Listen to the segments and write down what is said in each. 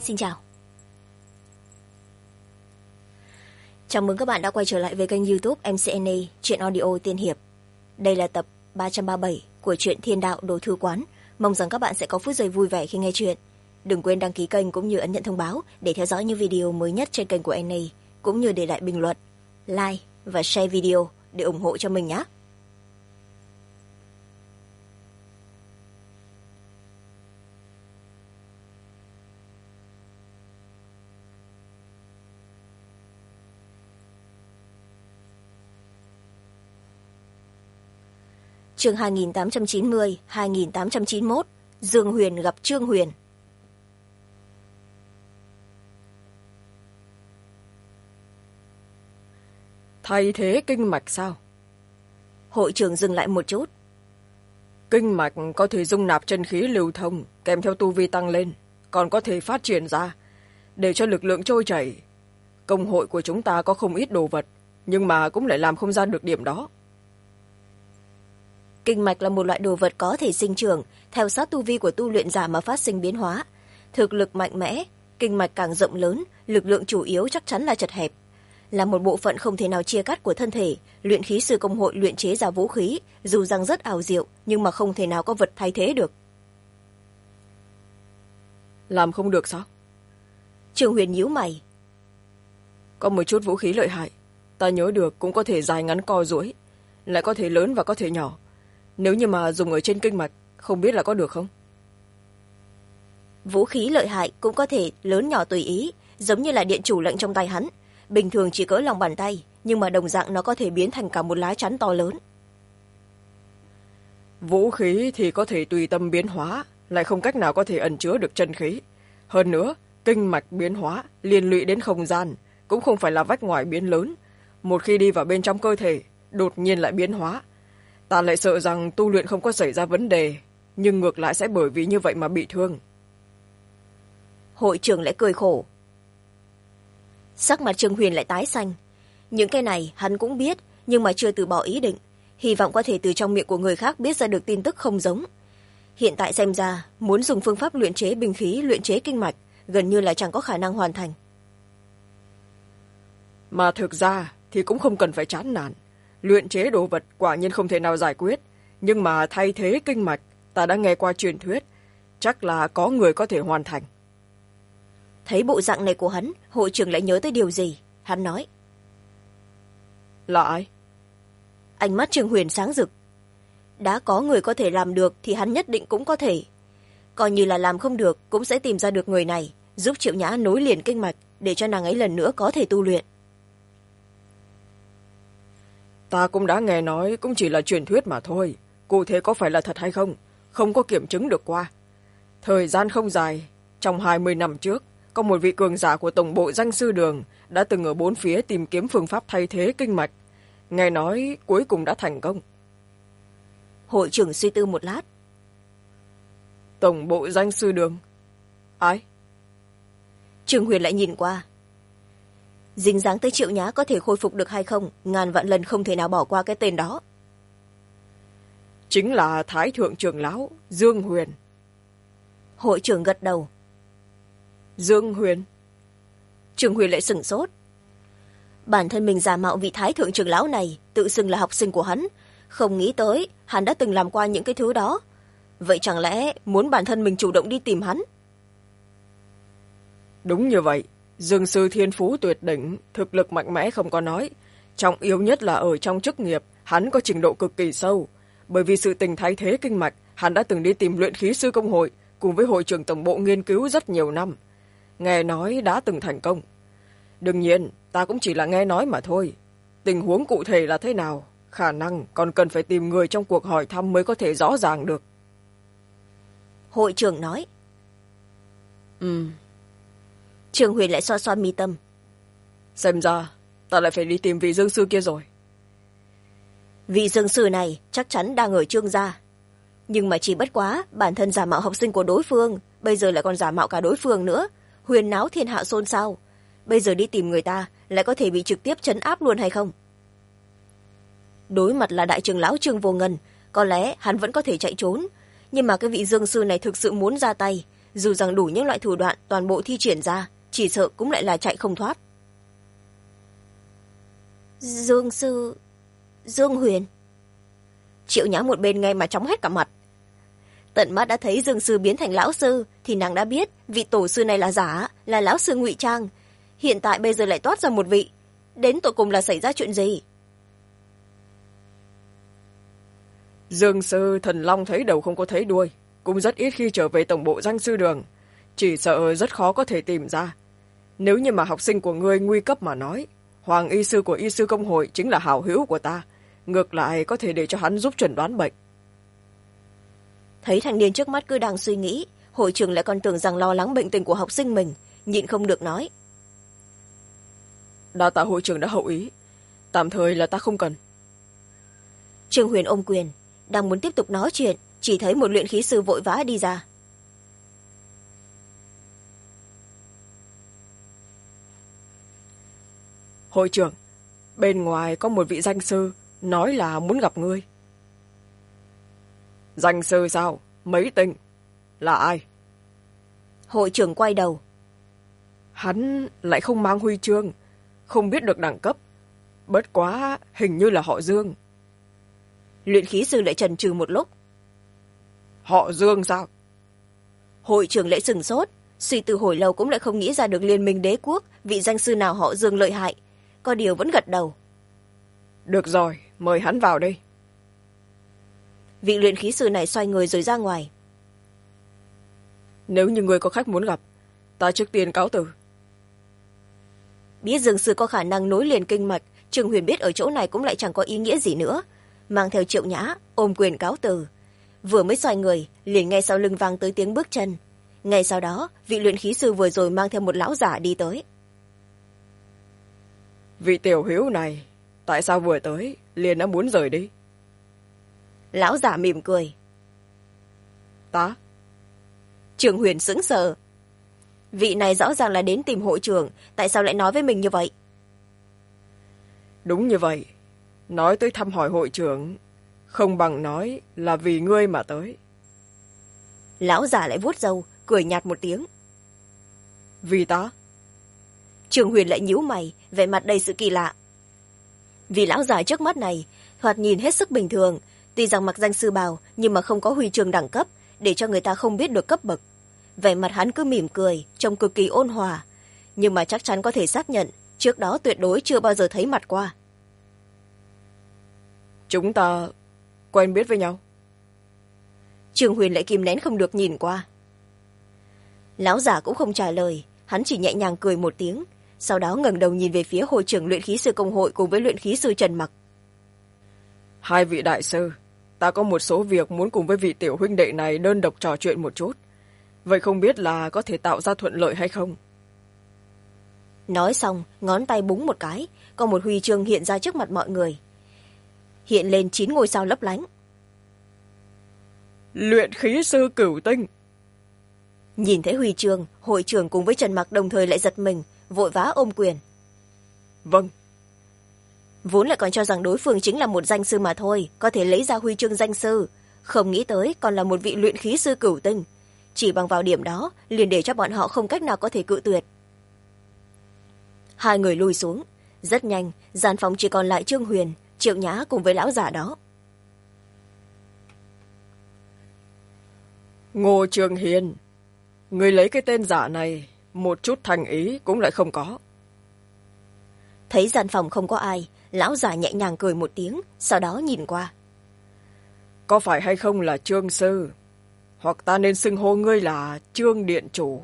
Xin chào. Chào mừng các bạn đã quay trở lại với kênh YouTube MCNA Truyện Audio Tiên Hiệp. Đây là tập 337 của truyện Thiên Đạo Đồ Thư Quán. Mong rằng các bạn sẽ có phút giây vui vẻ khi nghe chuyện. Đừng quên đăng ký kênh cũng như ấn nhận thông báo để theo dõi những video mới nhất trên kênh của NA, cũng như để lại bình luận, like và share video để ủng hộ cho mình nhé. Chương 2890-2891, Dương Huyền gặp Trương Huyền. Thay thế kinh mạch sao? Hội trưởng dừng lại một chút. Kinh mạch có thể dung nạp chân khí lưu thông, kèm theo tu vi tăng lên, còn có thể phát triển ra, để cho lực lượng trôi chảy. Công hội của chúng ta có không ít đồ vật, nhưng mà cũng lại làm không ra được điểm đó. Kinh mạch là một loại đồ vật có thể sinh trưởng, theo sát tu vi của tu luyện giả mà phát sinh biến hóa. Thực lực mạnh mẽ, kinh mạch càng rộng lớn, lực lượng chủ yếu chắc chắn là chật hẹp. Là một bộ phận không thể nào chia cắt của thân thể, luyện khí sư công hội luyện chế ra vũ khí, dù rằng rất ảo diệu, nhưng mà không thể nào có vật thay thế được. Làm không được sao? Trương Huyền nhíu mày. Có một chút vũ khí lợi hại, ta nhớ được cũng có thể dài ngắn co duỗi, lại có thể lớn và có thể nhỏ. Nếu như mà dùng ở trên kinh mạch, không biết là có được không? Vũ khí lợi hại cũng có thể lớn nhỏ tùy ý, giống như là điện chủ lệnh trong tay hắn. Bình thường chỉ cỡ lòng bàn tay, nhưng mà đồng dạng nó có thể biến thành cả một lá chắn to lớn. Vũ khí thì có thể tùy tâm biến hóa, lại không cách nào có thể ẩn chứa được chân khí. Hơn nữa, kinh mạch biến hóa, liên lụy đến không gian, cũng không phải là vách ngoài biến lớn. Một khi đi vào bên trong cơ thể, đột nhiên lại biến hóa. Ta lại sợ rằng tu luyện không có xảy ra vấn đề, nhưng ngược lại sẽ bởi vì như vậy mà bị thương. Hội trưởng lại cười khổ. Sắc mặt Trương Huyền lại tái xanh. Những cái này hắn cũng biết, nhưng mà chưa từ bỏ ý định. Hy vọng có thể từ trong miệng của người khác biết ra được tin tức không giống. Hiện tại xem ra, muốn dùng phương pháp luyện chế binh khí, luyện chế kinh mạch, gần như là chẳng có khả năng hoàn thành. Mà thực ra thì cũng không cần phải chán nản. Luyện chế đồ vật quả nhiên không thể nào giải quyết, nhưng mà thay thế kinh mạch, ta đã nghe qua truyền thuyết, chắc là có người có thể hoàn thành. Thấy bộ dạng này của hắn, hội trưởng lại nhớ tới điều gì. Hắn nói. Là ai? Ánh mắt Trương Huyền sáng rực. Đã có người có thể làm được thì hắn nhất định cũng có thể. Coi như là làm không được, cũng sẽ tìm ra được người này, giúp Triệu Nhã nối liền kinh mạch, để cho nàng ấy lần nữa có thể tu luyện. Ta cũng đã nghe nói cũng chỉ là truyền thuyết mà thôi. Cụ thể có phải là thật hay không, không có kiểm chứng được qua. Thời gian không dài, trong 20 năm trước, có một vị cường giả của tổng bộ danh sư đường đã từng ở bốn phía tìm kiếm phương pháp thay thế kinh mạch. Nghe nói cuối cùng đã thành công. Hội trưởng suy tư một lát. Tổng bộ danh sư đường? Ai? Trương Huyền lại nhìn qua. Dính dáng tới Triệu Nhã có thể khôi phục được hay không, ngàn vạn lần không thể nào bỏ qua cái tên đó. Chính là Thái Thượng trưởng lão Dương Huyền. Hội trưởng gật đầu. Dương Huyền? Trương Huyền lại sửng sốt. Bản thân mình giả mạo vị Thái Thượng trưởng lão này, tự xưng là học sinh của hắn, không nghĩ tới hắn đã từng làm qua những cái thứ đó. Vậy chẳng lẽ muốn bản thân mình chủ động đi tìm hắn? Đúng như vậy. Dương sư thiên phú tuyệt đỉnh, thực lực mạnh mẽ không có nói. Trọng yếu nhất là ở trong chức nghiệp, hắn có trình độ cực kỳ sâu. Bởi vì sự tình thay thế kinh mạch, hắn đã từng đi tìm luyện khí sư công hội, cùng với hội trưởng tổng bộ nghiên cứu rất nhiều năm. Nghe nói đã từng thành công. Đương nhiên, ta cũng chỉ là nghe nói mà thôi. Tình huống cụ thể là thế nào, khả năng còn cần phải tìm người trong cuộc hỏi thăm mới có thể rõ ràng được. Hội trưởng nói. Trương Huyền lại xoa xoa mi tâm. Xem ra, ta lại phải đi tìm vị Dương sư kia rồi. Vị Dương sư này chắc chắn đang ở Trương gia. Nhưng mà chỉ bất quá, bản thân giả mạo học sinh của đối phương, bây giờ lại còn giả mạo cả đối phương nữa. Huyền náo thiên hạ xôn xao. Bây giờ đi tìm người ta, lại có thể bị trực tiếp trấn áp luôn hay không? Đối mặt là đại trưởng lão Trương Vô Ngân, có lẽ hắn vẫn có thể chạy trốn. Nhưng mà cái vị Dương sư này thực sự muốn ra tay, dù rằng đủ những loại thủ đoạn toàn bộ thi triển ra, chỉ sợ cũng lại là chạy không thoát. Dương sư... Dương Huyền. Triệu Nhã một bên nghe mà chóng hết cả mặt. Tận mắt đã thấy Dương sư biến thành lão sư thì nàng đã biết vị tổ sư này là giả, là lão sư ngụy trang. Hiện tại bây giờ lại toát ra một vị, đến tột cùng là xảy ra chuyện gì? Dương sư thần long thấy đầu không có thấy đuôi, cũng rất ít khi trở về tổng bộ danh sư đường, chỉ sợ rất khó có thể tìm ra. Nếu như mà học sinh của ngươi nguy cấp mà nói, Hoàng y sư của y sư công hội chính là hảo hữu của ta, ngược lại có thể để cho hắn giúp chẩn đoán bệnh. Thấy thanh niên trước mắt cứ đang suy nghĩ, hội trưởng lại còn tưởng rằng lo lắng bệnh tình của học sinh mình, nhịn không được nói. Đa tạ hội trưởng đã hậu ý, tạm thời là ta không cần. Trương Huyền ôm quyền, đang muốn tiếp tục nói chuyện, chỉ thấy một luyện khí sư vội vã đi ra. Hội trưởng, bên ngoài có một vị danh sư, nói là muốn gặp ngươi. Danh sư sao? Mấy tinh? Là ai? Hội trưởng quay đầu. Hắn lại không mang huy chương, không biết được đẳng cấp. Bất quá, hình như là họ Dương. Luyện khí sư lại chần chừ một lúc. Họ Dương sao? Hội trưởng lại sửng sốt, suy tư hồi lâu cũng lại không nghĩ ra được Liên minh đế quốc vị danh sư nào họ Dương lợi hại, có điều vẫn gật đầu. Được rồi, mời hắn vào đây. Vị luyện khí sư này xoay người rồi ra ngoài. Nếu như người có khách muốn gặp, ta trước tiên cáo từ. Biết Dương sư có khả năng nối liền kinh mạch, Trương Huyền biết ở chỗ này cũng lại chẳng có ý nghĩa gì nữa, mang theo Triệu Nhã ôm quyền cáo từ. Vừa mới xoay người liền nghe sau lưng vang tới tiếng bước chân. Ngay sau đó vị luyện khí sư vừa rồi mang theo một lão giả đi tới. Vị tiểu hữu này tại sao vừa tới liền đã muốn rời đi? Lão giả mỉm cười. Ta? Trương Huyền sững sờ. Vị này rõ ràng là đến tìm hội trưởng, tại sao lại nói với mình như vậy? Đúng như vậy, nói tới thăm hỏi hội trưởng không bằng nói là vì ngươi mà tới. Lão giả lại vuốt râu, cười nhạt một tiếng. Vì ta? Trương Huyền lại nhíu mày, vẻ mặt đầy sự kỳ lạ. Vì lão giả trước mắt này thoạt nhìn hết sức bình thường, tuy rằng mặc danh sư bào nhưng mà không có huy chương đẳng cấp, để cho người ta không biết được cấp bậc. Vẻ mặt hắn cứ mỉm cười, trông cực kỳ ôn hòa, nhưng mà chắc chắn có thể xác nhận trước đó tuyệt đối chưa bao giờ thấy mặt qua. Chúng ta quen biết với nhau? Trương Huyền lại kìm nén không được nhìn qua. Lão giả cũng không trả lời, hắn chỉ nhẹ nhàng cười một tiếng, sau đó ngẩng đầu nhìn về phía hội trưởng luyện khí sư công hội cùng với luyện khí sư Trần Mặc. Hai vị đại sư, ta có một số việc muốn cùng với vị tiểu huynh đệ này đơn độc trò chuyện một chút, vậy không biết là có thể tạo ra thuận lợi hay không? Nói xong ngón tay búng một cái, có một huy chương hiện ra trước mặt mọi người, hiện lên 9 ngôi sao lấp lánh. Luyện khí sư cửu tinh. Nhìn thấy huy chương, hội trưởng cùng với Trần Mặc đồng thời lại giật mình, vội vã ôm quyền. Vâng. Vốn lại còn cho rằng đối phương chính là một danh sư mà thôi, có thể lấy ra huy chương danh sư, không nghĩ tới còn là một vị luyện khí sư cửu tinh. Chỉ bằng vào điểm đó liền để cho bọn họ không cách nào có thể cự tuyệt. Hai người lùi xuống, rất nhanh gian phòng chỉ còn lại Trương Huyền, Triệu Nhã cùng với lão giả đó. Ngô Trường Hiền, người lấy cái tên giả này một chút thành ý cũng lại không có. Thấy gian phòng không có ai, lão giả nhẹ nhàng cười một tiếng, sau đó nhìn qua. Có phải hay không là Trương sư, hoặc ta nên xưng hô ngươi là Trương điện chủ?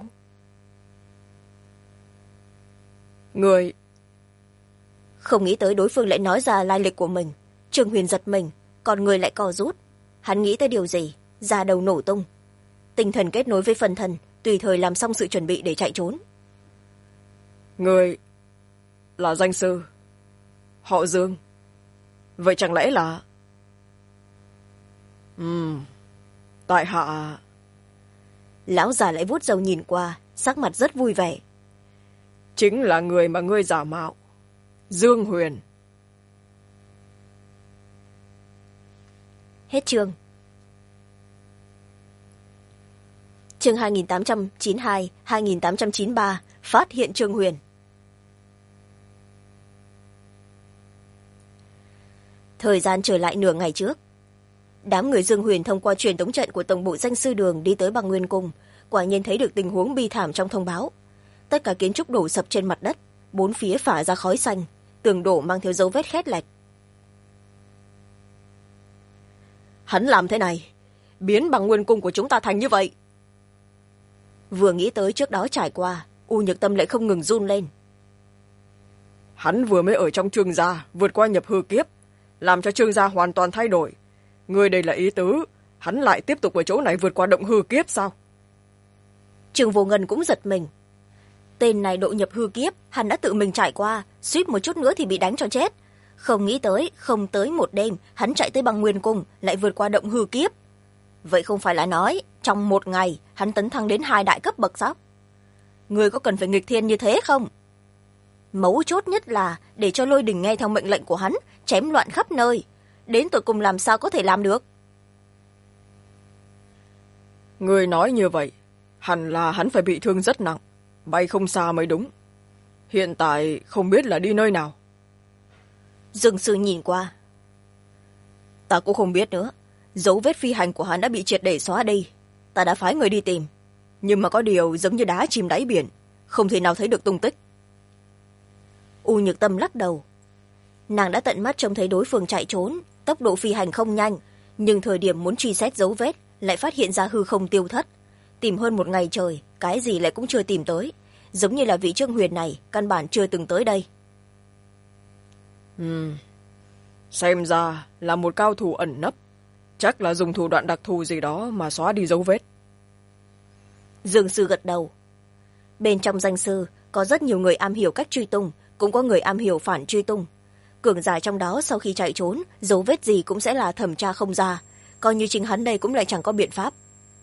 Người... Không nghĩ tới đối phương lại nói ra lai lịch của mình. Trương Huyền giật mình, còn người lại co rút. Hắn nghĩ tới điều gì, da đầu nổ tung. Tinh thần kết nối với phần thần, tùy thời làm xong sự chuẩn bị để chạy trốn. Người là danh sư họ Dương, vậy chẳng lẽ là... Tại hạ... Lão già lại vuốt râu nhìn qua, sắc mặt rất vui vẻ. Chính là người mà ngươi giả mạo, Dương Huyền. Hết chương. chương 2892 2893 phát hiện Trương Huyền. Thời gian trở lại nửa ngày trước, đám người Dương Huyền thông qua truyền tống trận của tổng bộ danh sư đường đi tới Băng Nguyên Cung, quả nhiên thấy được tình huống bi thảm trong thông báo. Tất cả kiến trúc đổ sập trên mặt đất, bốn phía phả ra khói xanh, tường đổ mang theo dấu vết khét lẹt. Hắn làm thế này, biến Băng Nguyên Cung của chúng ta thành như vậy. Vừa nghĩ tới trước đó trải qua, U Nhược Tâm lại không ngừng run lên. Hắn vừa mới ở trong Trương gia vượt qua nhập hư kiếp, làm cho Trương gia hoàn toàn thay đổi. Người đây là ý tứ hắn lại tiếp tục ở chỗ này vượt qua động hư kiếp sao? Trương Vô Ngân cũng giật mình. Tên này độ nhập hư kiếp hắn đã tự mình trải qua, suýt một chút nữa thì bị đánh cho chết. Không nghĩ tới không tới một đêm hắn chạy tới Băng Nguyên Cung lại vượt qua động hư kiếp. Vậy không phải là nói trong một ngày hắn tấn thăng đến 2 đại cấp bậc sao? Người có cần phải nghịch thiên như thế không? Mấu chốt nhất là để cho Lôi Đình nghe theo mệnh lệnh của hắn chém loạn khắp nơi, đến tụi cùng làm sao có thể làm được? Người nói như vậy hẳn là hắn phải bị thương rất nặng, bay không xa mới đúng. Hiện tại không biết là đi nơi nào. Dương Sư nhìn qua. Ta cũng không biết nữa, dấu vết phi hành của hắn đã bị triệt để xóa đi. Ta đã phái người đi tìm, nhưng mà có điều giống như đá chìm đáy biển, không thể nào thấy được tung tích. U Nhược Tâm lắc đầu. Nàng đã tận mắt trông thấy đối phương chạy trốn, tốc độ phi hành không nhanh, nhưng thời điểm muốn truy xét dấu vết lại phát hiện ra hư không tiêu thất. Tìm hơn một ngày trời, cái gì lại cũng chưa tìm tới, giống như là vị Trương Huyền này căn bản chưa từng tới đây. Xem ra là một cao thủ ẩn nấp, chắc là dùng thủ đoạn đặc thù gì đó mà xóa đi dấu vết. Dương Sư gật đầu. Bên trong danh sư có rất nhiều người am hiểu cách truy tung, cũng có người am hiểu phản truy tung. Cường giả trong đó sau khi chạy trốn, dấu vết gì cũng sẽ là thẩm tra không ra, coi như chính hắn đây cũng lại chẳng có biện pháp.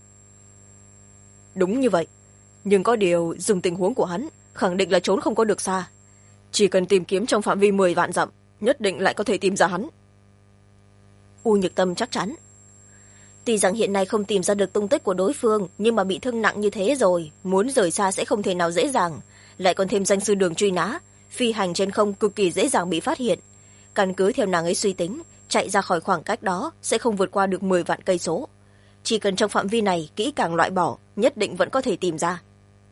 Đúng như vậy, nhưng có điều dùng tình huống của hắn khẳng định là trốn không có được xa. Chỉ cần tìm kiếm trong phạm vi 10 vạn dặm, nhất định lại có thể tìm ra hắn. U Nhược Tâm chắc chắn. Tuy rằng hiện nay không tìm ra được tung tích của đối phương, nhưng mà bị thương nặng như thế rồi, muốn rời xa sẽ không thể nào dễ dàng. Lại còn thêm danh sư đường truy nã, phi hành trên không cực kỳ dễ dàng bị phát hiện. Căn cứ theo nàng ấy suy tính, chạy ra khỏi khoảng cách đó sẽ không vượt qua được 10 vạn cây số. Chỉ cần trong phạm vi này kỹ càng loại bỏ, nhất định vẫn có thể tìm ra.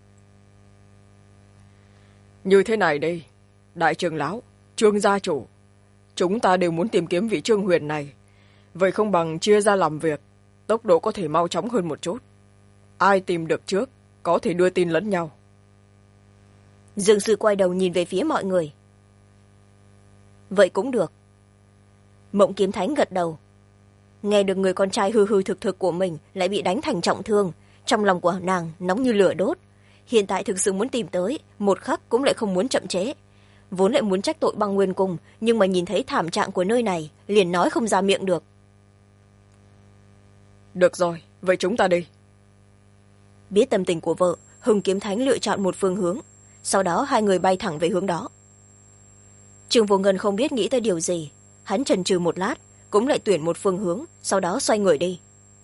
Như thế này đây, đại trưởng lão, Trương gia chủ, chúng ta đều muốn tìm kiếm vị Trương Huyền này. Vậy không bằng chia ra làm việc, tốc độ có thể mau chóng hơn một chút. Ai tìm được trước, có thể đưa tin lẫn nhau. Dương Sư quay đầu nhìn về phía mọi người. Vậy cũng được. Mộng Kiếm Thánh gật đầu. Nghe được người con trai hư hư thực thực của mình lại bị đánh thành trọng thương, trong lòng của nàng nóng như lửa đốt. Hiện tại thực sự muốn tìm tới, một khắc cũng lại không muốn chậm chế. Vốn lại muốn trách tội Băng Nguyên Cung, nhưng mà nhìn thấy thảm trạng của nơi này, liền nói không ra miệng được. Được rồi, vậy chúng ta đi. Biết tâm tình của vợ, Hưng Kiếm Thánh lựa chọn một phương hướng, sau đó hai người bay thẳng về hướng đó. Trương Vô Ngân không biết nghĩ tới điều gì, hắn chần chừ một lát, cũng lại tuyển một phương hướng, sau đó xoay người đi.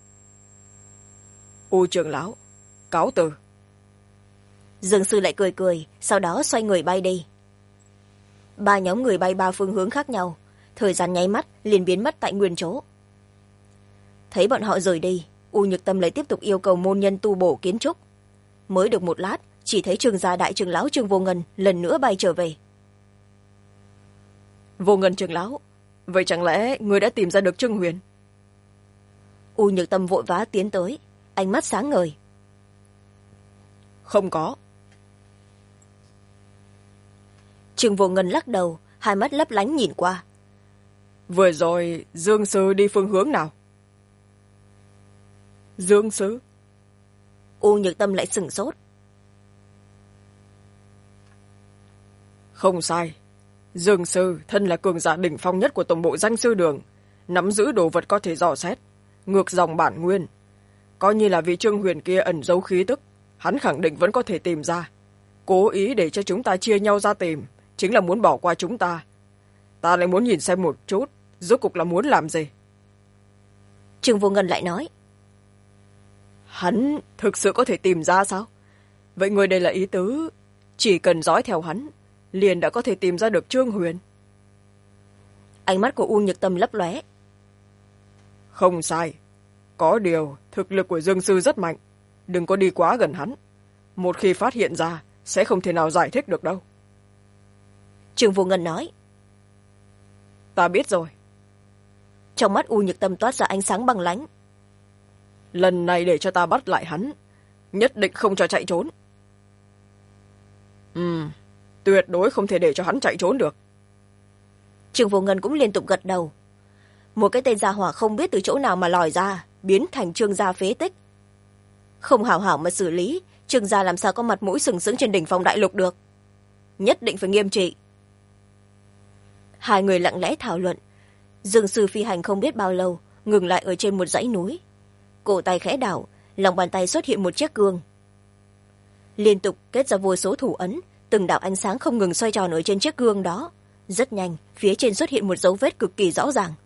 U trưởng lão, cáo từ. Dương Sư lại cười cười, sau đó xoay người bay đi. 3 nhóm người bay 3 phương hướng khác nhau, thời gian nháy mắt liền biến mất tại nguyên chỗ. Thấy bọn họ rời đi, U Nhược Tâm lại tiếp tục yêu cầu môn nhân tu bổ kiến trúc. Mới được một lát, chỉ thấy Trương gia đại trưởng lão Trương Vô Ngân lần nữa bay trở về. Vô Ngân trưởng lão, vậy chẳng lẽ người đã tìm ra được Trương Huyền? U Nhược Tâm vội vã tiến tới, ánh mắt sáng ngời. Không có. Trương Vô Ngân lắc đầu, hai mắt lấp lánh nhìn qua. Vừa rồi Dương Sư đi phương hướng nào? Dương Sư? U Nhược Tâm lại sửng sốt. Không sai. Dương Sư thân là cường giả đỉnh phong nhất của tổng bộ danh sư đường, nắm giữ đồ vật có thể dò xét, ngược dòng bản nguyên. Coi như là vị Trương Huyền kia ẩn giấu khí tức, hắn khẳng định vẫn có thể tìm ra. Cố ý để cho chúng ta chia nhau ra tìm, chính là muốn bỏ qua chúng ta. Ta lại muốn nhìn xem một chút, rốt cục là muốn làm gì? Trương Vô Ngân lại nói. Hắn thực sự có thể tìm ra sao? Vậy người đây là ý tứ chỉ cần dõi theo hắn liền đã có thể tìm ra được Trương Huyền. Ánh mắt của U Nhược Tâm lấp lóe. Không sai, có điều thực lực của Dương Sư rất mạnh, đừng có đi quá gần hắn, một khi phát hiện ra sẽ không thể nào giải thích được đâu. Trương Vô Ngân nói. Ta biết rồi. Trong mắt U Nhược Tâm toát ra ánh sáng băng lãnh. Lần này để cho ta bắt lại hắn, nhất định không cho chạy trốn. Tuyệt đối không thể để cho hắn chạy trốn được. Trương Vô Ngân cũng liên tục gật đầu. Một cái tên gia hỏa không biết từ chỗ nào mà lòi ra, biến thành Trương gia phế tích. Không hảo hảo mà xử lý, Trương gia làm sao có mặt mũi sừng sững trên đỉnh phong đại lục được. Nhất định phải nghiêm trị. Hai người lặng lẽ thảo luận. Dương Sư phi hành không biết bao lâu, ngừng lại ở trên một dãy núi. Cổ tay khẽ đảo, lòng bàn tay xuất hiện một chiếc gương. Liên tục kết ra vô số thủ ấn, từng đạo ánh sáng không ngừng xoay tròn ở trên chiếc gương đó. Rất nhanh, phía trên xuất hiện một dấu vết cực kỳ rõ ràng.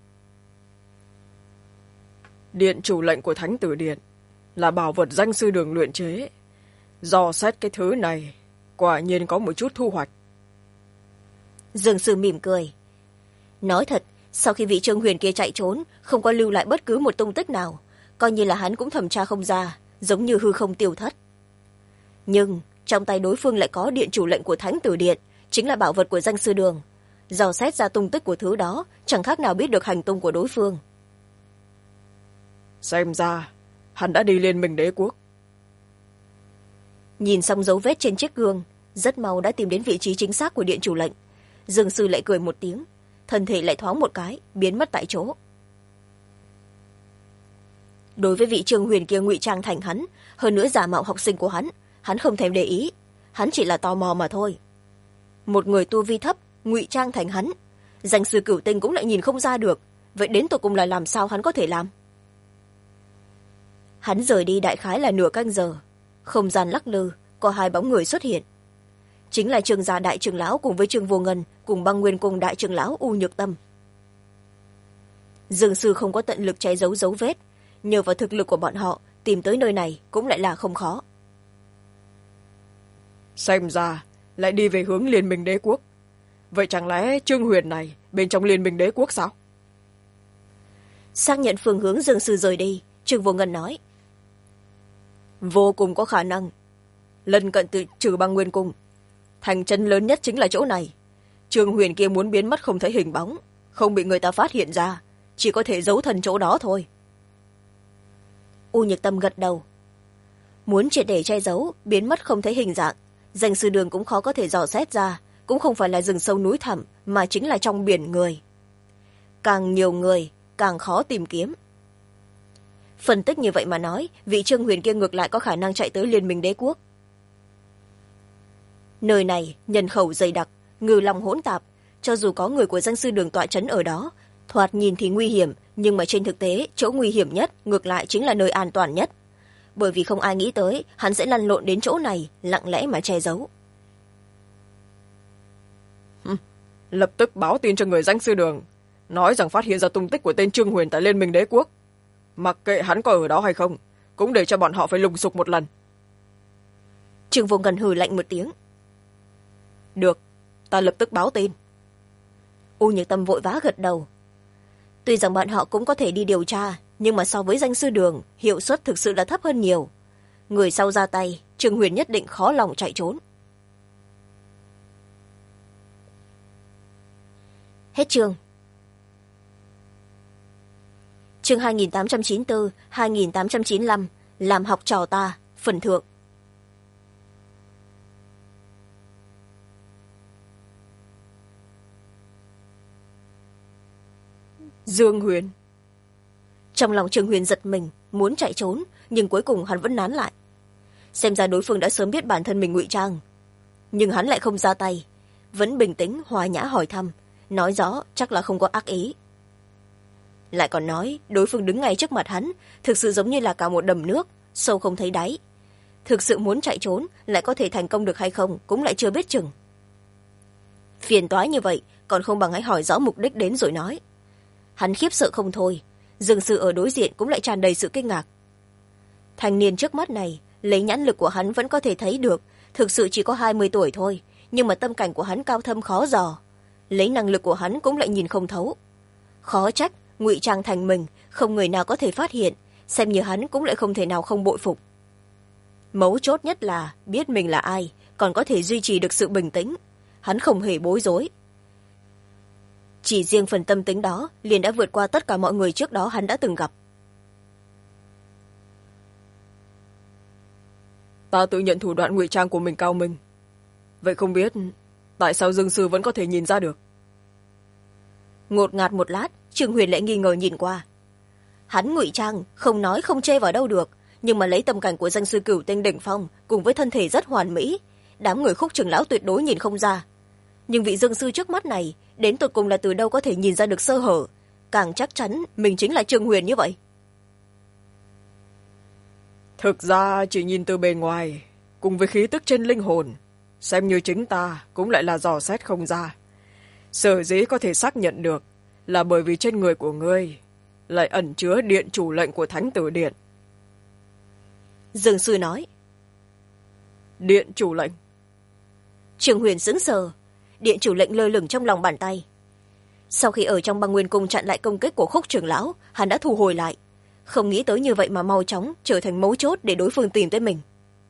Điện chủ lệnh của Thánh Tử Điện là bảo vật danh sư đường luyện chế. Dò xét cái thứ này, quả nhiên có một chút thu hoạch. Dương Sư mỉm cười. Nói thật, sau khi vị Trương Huyền kia chạy trốn, không có lưu lại bất cứ một tung tích nào, coi như là hắn cũng thẩm tra không ra, giống như hư không tiêu thất. Nhưng trong tay đối phương lại có điện chủ lệnh của Thánh Tử Điện, chính là bảo vật của danh sư đường. Dò xét ra tung tích của thứ đó, chẳng khác nào biết được hành tung của đối phương. Xem ra hắn đã đi Liên Minh Đế Quốc. Nhìn xong dấu vết trên chiếc gương, rất mau đã tìm đến vị trí chính xác của điện chủ lệnh. Dương Sư lại cười một tiếng, thân thể lại thoáng một cái, biến mất tại chỗ. Đối với vị Trương Huyền kia ngụy trang thành hắn, hơn nữa giả mạo học sinh của hắn không thèm để ý, hắn chỉ là tò mò mà thôi. Một người tu vi thấp ngụy trang thành hắn, danh sư Cửu Tinh cũng lại nhìn không ra được, vậy đến tột cùng là làm sao hắn có thể làm? Hắn rời đi đại khái là nửa canh giờ, không gian lắc lư, có hai bóng người xuất hiện. Chính là Trương gia đại trưởng lão cùng với Trương Vô Ngân cùng Băng Nguyên cùng đại trưởng lão U Nhược Tâm. Dương Sư không có tận lực che giấu dấu vết, nhờ vào thực lực của bọn họ tìm tới nơi này cũng lại là không khó. Xem ra lại đi về hướng Liên Minh Đế Quốc. Vậy chẳng lẽ Trương Huyền này bên trong Liên Minh Đế Quốc sao? Xác nhận phương hướng Dương Sư rời đi, Trương Vô Ngân nói. Vô cùng có khả năng. Lân cận từ trừ Băng Nguyên Cung, thành trấn lớn nhất chính là chỗ này. Trương Huyền kia muốn biến mất không thấy hình bóng, không bị người ta phát hiện ra, chỉ có thể giấu thân chỗ đó thôi. U Nhược Tâm gật đầu. Muốn triệt để che giấu, biến mất không thấy hình dạng, danh sư đường cũng khó có thể dò xét ra, cũng không phải là rừng sâu núi thẳm, mà chính là trong biển người. Càng nhiều người, càng khó tìm kiếm. Phân tích như vậy mà nói, vị Trương Huyền kia ngược lại có khả năng chạy tới Liên Minh Đế Quốc. Nơi này nhân khẩu dày đặc, ngư long hỗn tạp, cho dù có người của danh sư đường tọa trấn ở đó, thoạt nhìn thì nguy hiểm, nhưng mà trên thực tế chỗ nguy hiểm nhất ngược lại chính là nơi an toàn nhất, bởi vì không ai nghĩ tới hắn sẽ lăn lộn đến chỗ này lặng lẽ mà che giấu. Lập tức báo tin cho người danh sư đường, nói rằng phát hiện ra tung tích của tên Trương Huyền tại Liên Minh Đế Quốc, mặc kệ hắn có ở đó hay không, cũng để cho bọn họ phải lùng sục một lần. Trương Vô Ngân hừ lạnh một tiếng. Được, ta lập tức báo tin. U Nhược Tâm vội vã gật đầu. Tuy rằng bọn họ cũng có thể đi điều tra, nhưng mà so với danh sư đường, hiệu suất thực sự là thấp hơn nhiều. Người sau ra tay, Trương Huyền nhất định khó lòng chạy trốn. Hết chương. Chương 2894, 2895, làm học trò ta, phần thượng. Dương Huyền. Trong lòng Trương Huyền giật mình, muốn chạy trốn, nhưng cuối cùng hắn vẫn nán lại. Xem ra đối phương đã sớm biết bản thân mình ngụy trang, nhưng hắn lại không ra tay, vẫn bình tĩnh hòa nhã hỏi thăm, nói rõ chắc là không có ác ý. Lại còn nói đối phương đứng ngay trước mặt hắn, thực sự giống như là cả một đầm nước, sâu không thấy đáy. Thực sự muốn chạy trốn, lại có thể thành công được hay không cũng lại chưa biết chừng. Phiền toái như vậy, còn không bằng hãy hỏi rõ mục đích đến rồi nói. Hắn khiếp sợ không thôi, Dương Sư ở đối diện cũng lại tràn đầy sự kinh ngạc. thanh niên trước mắt này lấy nhãn lực của hắn vẫn có thể thấy được thực sự chỉ có 20 tuổi thôi, nhưng mà tâm cảnh của hắn cao thâm khó dò, lấy năng lực của hắn cũng lại nhìn không thấu. Khó trách ngụy trang thành mình không người nào có thể phát hiện, xem như hắn cũng lại không thể nào không bội phục. Mấu chốt nhất là biết mình là ai, còn có thể duy trì được sự bình tĩnh. Hắn không hề bối rối. Chỉ riêng phần tâm tính đó liền đã vượt qua tất cả mọi người trước đó hắn đã từng gặp. Ta tự nhận thủ đoạn ngụy trang của mình cao minh. Vậy không biết tại sao Dương sư vẫn có thể nhìn ra được? Ngột ngạt một lát, Trương Huyền lại nghi ngờ nhìn qua. Hắn ngụy trang không nói không chê vào đâu được, nhưng mà lấy tâm cảnh của danh sư cửu tinh đỉnh phong cùng với thân thể rất hoàn mỹ, đám người Khúc trưởng lão tuyệt đối nhìn không ra. Nhưng vị Dương sư trước mắt này đến tột cùng là từ đâu có thể nhìn ra được sơ hở, càng chắc chắn mình chính là Trương Huyền như vậy. Thực ra chỉ nhìn từ bề ngoài cùng với khí tức trên linh hồn, xem như chính ta cũng lại là dò xét không ra. Sở dĩ có thể xác nhận được là bởi vì trên người của ngươi lại ẩn chứa điện chủ lệnh của Thánh Tử Điện. Dương sư nói. Điện chủ lệnh? Trương Huyền sững sờ, điện chủ lệnh lơ lửng trong lòng bàn tay. Sau khi ở trong băng nguyên cung chặn lại công kích của Khúc trưởng lão, hắn đã thu hồi lại, không nghĩ tới như vậy mà mau chóng trở thành mấu chốt để đối phương tìm tới mình.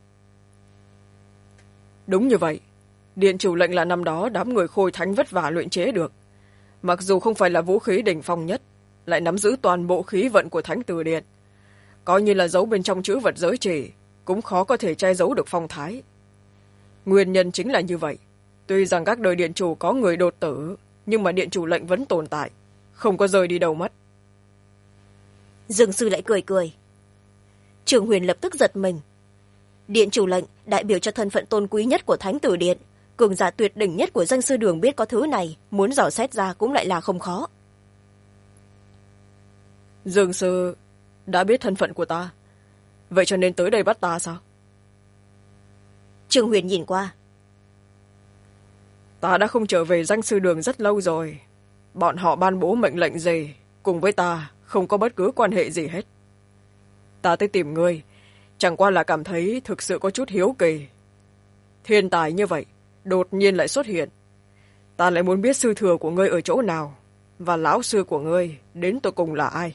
Đúng như vậy, điện chủ lệnh là năm đó đám người Khôi Thánh vất vả luyện chế được. Mặc dù không phải là vũ khí đỉnh phong nhất, lại nắm giữ toàn bộ khí vận của Thánh Tử Điện. Coi như là giấu bên trong chữ vật giới chỉ, cũng khó có thể che giấu được phong thái. Nguyên nhân chính là như vậy. Tuy rằng các đời điện chủ có người đột tử, nhưng mà điện chủ lệnh vẫn tồn tại, không có rơi đi đâu mất. Dương sư lại cười cười. Trương Huyền lập tức giật mình. Điện chủ lệnh đại biểu cho thân phận tôn quý nhất của Thánh Tử Điện, cường giả tuyệt đỉnh nhất của danh sư đường biết có thứ này, muốn dò xét ra cũng lại là không khó. Dương sư đã biết thân phận của ta, vậy cho nên tới đây bắt ta sao? Trương Huyền nhìn qua. Ta đã không trở về danh sư đường rất lâu rồi. Bọn họ ban bố mệnh lệnh gì, cùng với ta không có bất cứ quan hệ gì hết. Ta tới tìm ngươi, chẳng qua là cảm thấy thực sự có chút hiếu kỳ. Thiên tài như vậy, đột nhiên lại xuất hiện. Ta lại muốn biết sư thừa của ngươi ở chỗ nào, và lão sư của ngươi đến tột cùng là ai.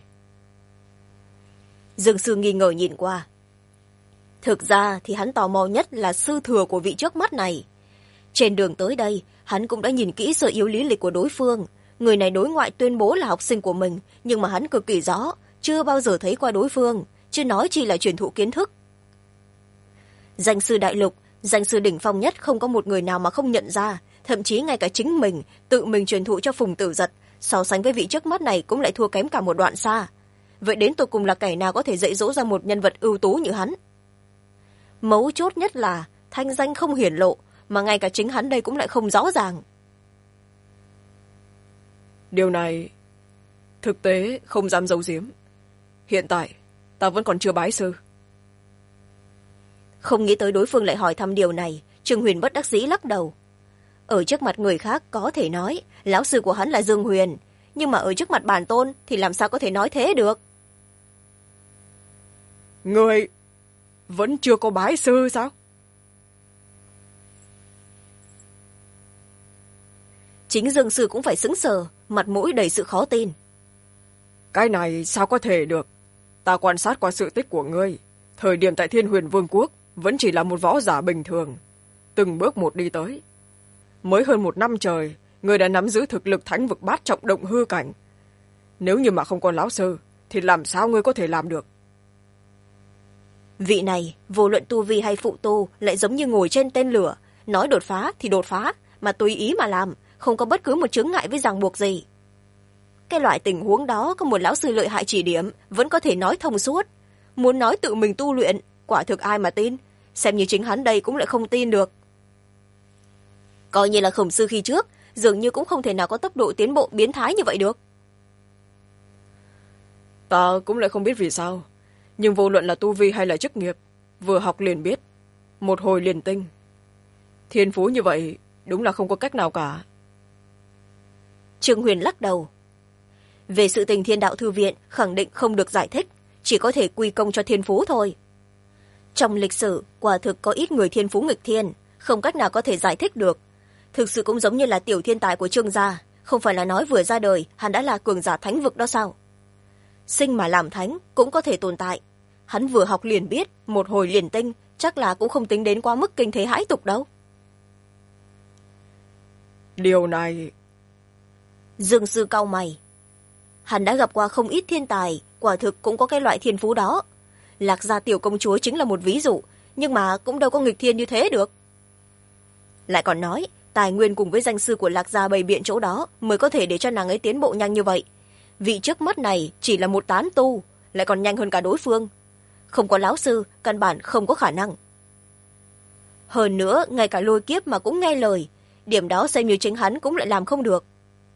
Dương sư nghi ngờ nhìn qua. Thực ra thì hắn tò mò nhất là sư thừa của vị trước mắt này. Trên đường tới đây, hắn cũng đã nhìn kỹ sơ yếu lý lịch của đối phương. Người này đối ngoại tuyên bố là học sinh của mình, nhưng mà hắn cực kỳ rõ, chưa bao giờ thấy qua đối phương, chứ nói chi là truyền thụ kiến thức. Danh sư đại lục, danh sư đỉnh phong nhất không có một người nào mà không nhận ra, thậm chí ngay cả chính mình, tự mình truyền thụ cho Phùng Tử Giật, so sánh với vị trước mắt này cũng lại thua kém cả một đoạn xa. Vậy đến tột cùng là kẻ nào có thể dạy dỗ ra một nhân vật ưu tú như hắn? Mấu chốt nhất là thanh danh không hiển lộ, mà ngay cả chính hắn đây cũng lại không rõ ràng. Điều này thực tế không dám giấu giếm. Hiện tại ta vẫn còn chưa bái sư. Không nghĩ tới đối phương lại hỏi thăm điều này, Trương Huyền bất đắc dĩ lắc đầu. Ở trước mặt người khác có thể nói lão sư của hắn là Dương Huyền, nhưng mà ở trước mặt bản tôn thì làm sao có thể nói thế được? Ngươi vẫn chưa có bái sư sao? Chính Dương sư cũng phải sững sờ, mặt mũi đầy sự khó tin. Cái này sao có thể được? Ta quan sát qua sự tích của ngươi, thời điểm tại Thiên Huyền Vương quốc vẫn chỉ là một võ giả bình thường, từng bước một đi tới. Mới hơn 1 năm trời, ngươi đã nắm giữ thực lực thánh vực bát trọng động hư cảnh. Nếu như mà không có lão sư, thì làm sao ngươi có thể làm được? Vị này, vô luận tu vi hay phụ tu, lại giống như ngồi trên tên lửa, nói đột phá thì đột phá, mà tùy ý mà làm, không có bất cứ một chướng ngại với ràng buộc gì. Cái loại tình huống đó có một lão sư lợi hại chỉ điểm, vẫn có thể nói thông suốt. Muốn nói tự mình tu luyện, quả thực ai mà tin, xem như chính hắn đây cũng lại không tin được. Coi như là Khổng sư khi trước, dường như cũng không thể nào có tốc độ tiến bộ biến thái như vậy được. Ta cũng lại không biết vì sao, nhưng vô luận là tu vi hay là chức nghiệp, vừa học liền biết, một hồi liền tinh. Thiên phú như vậy đúng là không có cách nào cả. Trương Huyền lắc đầu. Về sự tình Thiên Đạo Thư Viện khẳng định không được giải thích, chỉ có thể quy công cho thiên phú thôi. Trong lịch sử quả thực có ít người thiên phú nghịch thiên, không cách nào có thể giải thích được. Thực sự cũng giống như là tiểu thiên tài của Trương gia, không phải là nói vừa ra đời hắn đã là cường giả thánh vực đó sao? Sinh mà làm thánh cũng có thể tồn tại. Hắn vừa học liền biết, một hồi liền tinh, chắc là cũng không tính đến quá mức kinh thế hãi tục đâu. Điều này... Dương sư cau mày. Hắn đã gặp qua không ít thiên tài, quả thực cũng có cái loại thiên phú đó. Lạc gia tiểu công chúa chính là một ví dụ, nhưng mà cũng đâu có nghịch thiên như thế được. Lại còn nói, tài nguyên cùng với danh sư của Lạc gia bày biện chỗ đó mới có thể để cho nàng ấy tiến bộ nhanh như vậy. Vị trước mắt này chỉ là một tán tu, lại còn nhanh hơn cả đối phương. Không có lão sư, căn bản không có khả năng. Hơn nữa, ngay cả lôi kiếp mà cũng nghe lời, điểm đó xem như chính hắn cũng lại làm không được.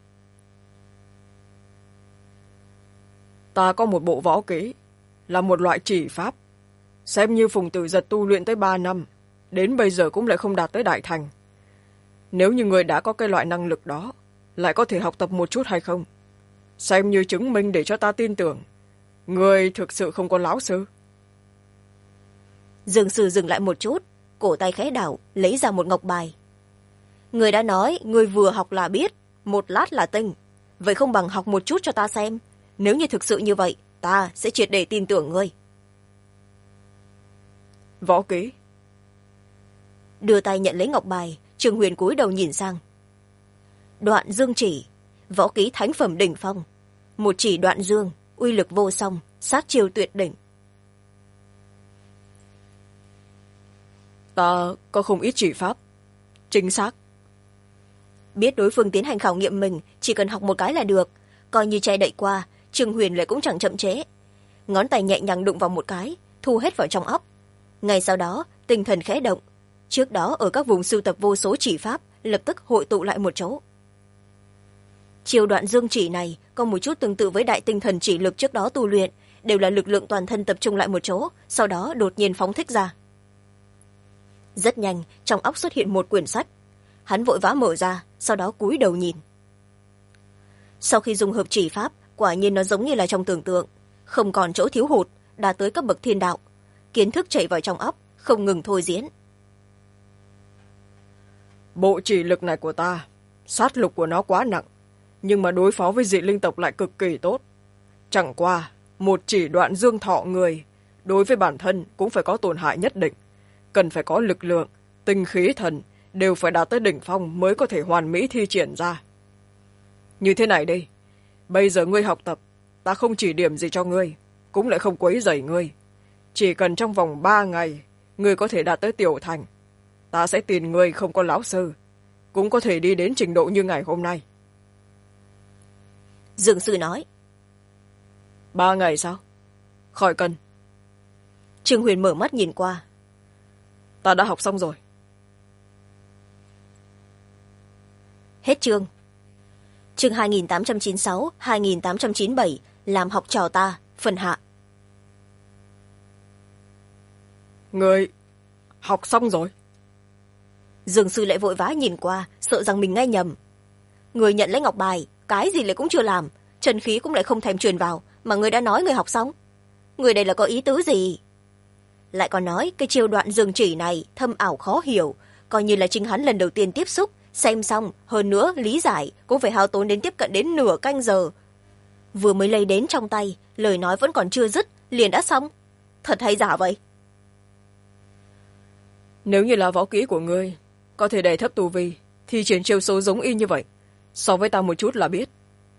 Ta có một bộ võ kỹ, là một loại chỉ pháp. Xem như Phùng Tử Giật tu luyện tới 3 năm, đến bây giờ cũng lại không đạt tới đại thành. Nếu như người đã có cái loại năng lực đó, lại có thể học tập một chút hay không? Xem như chứng minh để cho ta tin tưởng. Người thực sự không có lão sư. Dương sư dừng lại một chút, cổ tay khẽ đảo, lấy ra một ngọc bài. Người đã nói, người vừa học là biết, một lát là tinh. Vậy không bằng học một chút cho ta xem. Nếu như thực sự như vậy, ta sẽ triệt để tin tưởng ngươi. Võ kỹ. Đưa tay nhận lấy ngọc bài, Trương Huyền cúi đầu nhìn sang. Đoạn dương chỉ, võ kỹ thánh phẩm đỉnh phong. Một chỉ đoạn dương, uy lực vô song, sát chiêu tuyệt đỉnh. Ta có không ít chỉ pháp. Chính xác. Biết đối phương tiến hành khảo nghiệm mình, chỉ cần học một cái là được. Coi như che đậy qua, Trương Huyền lại cũng chẳng chậm trễ. Ngón tay nhẹ nhàng đụng vào một cái, thu hết vào trong óc. Ngay sau đó, tinh thần khẽ động. Trước đó ở các vùng sưu tập vô số chỉ pháp, lập tức hội tụ lại một chỗ. Chiều đoạn dương chỉ này có một chút tương tự với đại tinh thần chỉ lực trước đó tu luyện, đều là lực lượng toàn thân tập trung lại một chỗ, sau đó đột nhiên phóng thích ra. Rất nhanh, trong óc xuất hiện một quyển sách. Hắn vội vã mở ra, sau đó cúi đầu nhìn. Sau khi dùng hợp chỉ pháp, quả nhiên nó giống như là trong tưởng tượng, không còn chỗ thiếu hụt, đã tới cấp bậc thiên đạo. Kiến thức chảy vào trong óc, không ngừng thôi diễn. Bộ chỉ lực này của ta, sát lục của nó quá nặng, nhưng mà đối phó với dị linh tộc lại cực kỳ tốt. Chẳng qua, một chỉ đoạn dương thọ người, đối với bản thân cũng phải có tổn hại nhất định. Cần phải có lực lượng, tinh khí thần, đều phải đạt tới đỉnh phong mới có thể hoàn mỹ thi triển ra. Như thế này đi, bây giờ ngươi học tập, ta không chỉ điểm gì cho ngươi, cũng lại không quấy rầy ngươi. Chỉ cần trong vòng 3 ngày, ngươi có thể đạt tới tiểu thành. Ta sẽ tin ngươi không có lão sư, cũng có thể đi đến trình độ như ngày hôm nay. Dương sư nói. 3 ngày sao? Khỏi cần. Trương Huyền mở mắt nhìn qua. Ta đã học xong rồi. Hết chương. Chương 2896-2897, làm học trò ta, phần hạ. Ngươi học xong rồi? Dương sư lại vội vã nhìn qua, sợ rằng mình nghe nhầm. Người nhận lấy ngọc bài, cái gì lại cũng chưa làm, chân khí cũng lại không thèm truyền vào, mà người đã nói người học xong. Người đây là có ý tứ gì? Lại còn nói cái chiêu đoạn dương chỉ này thâm ảo khó hiểu, coi như là chính hắn lần đầu tiên tiếp xúc, xem xong, hơn nữa lý giải cũng phải hao tốn đến tiếp cận đến nửa canh giờ. Vừa mới lấy đến trong tay, lời nói vẫn còn chưa dứt, liền đã xong. Thật hay giả vậy? Nếu như là võ kỹ của ngươi, có thể đẩy thấp tu vi, thì triển chiêu số giống y như vậy. So với ta một chút là biết.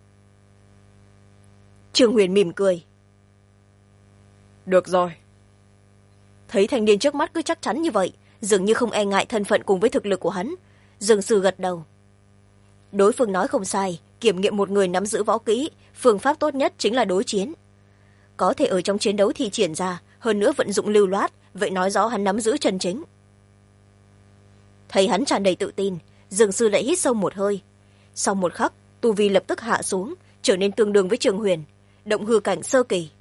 Trương Huyền mỉm cười. Được rồi. Thấy thanh niên trước mắt cứ chắc chắn như vậy, dường như không e ngại thân phận cùng với thực lực của hắn. Dương sư gật đầu. Đối phương nói không sai, kiểm nghiệm một người nắm giữ võ kỹ, phương pháp tốt nhất chính là đối chiến. Có thể ở trong chiến đấu thi triển ra, hơn nữa vận dụng lưu loát, vậy nói rõ hắn nắm giữ chân chính. Thấy hắn tràn đầy tự tin, Dương sư lại hít sâu một hơi. Sau một khắc, tu vi lập tức hạ xuống, trở nên tương đương với Trương Huyền, động hư cảnh sơ kỳ.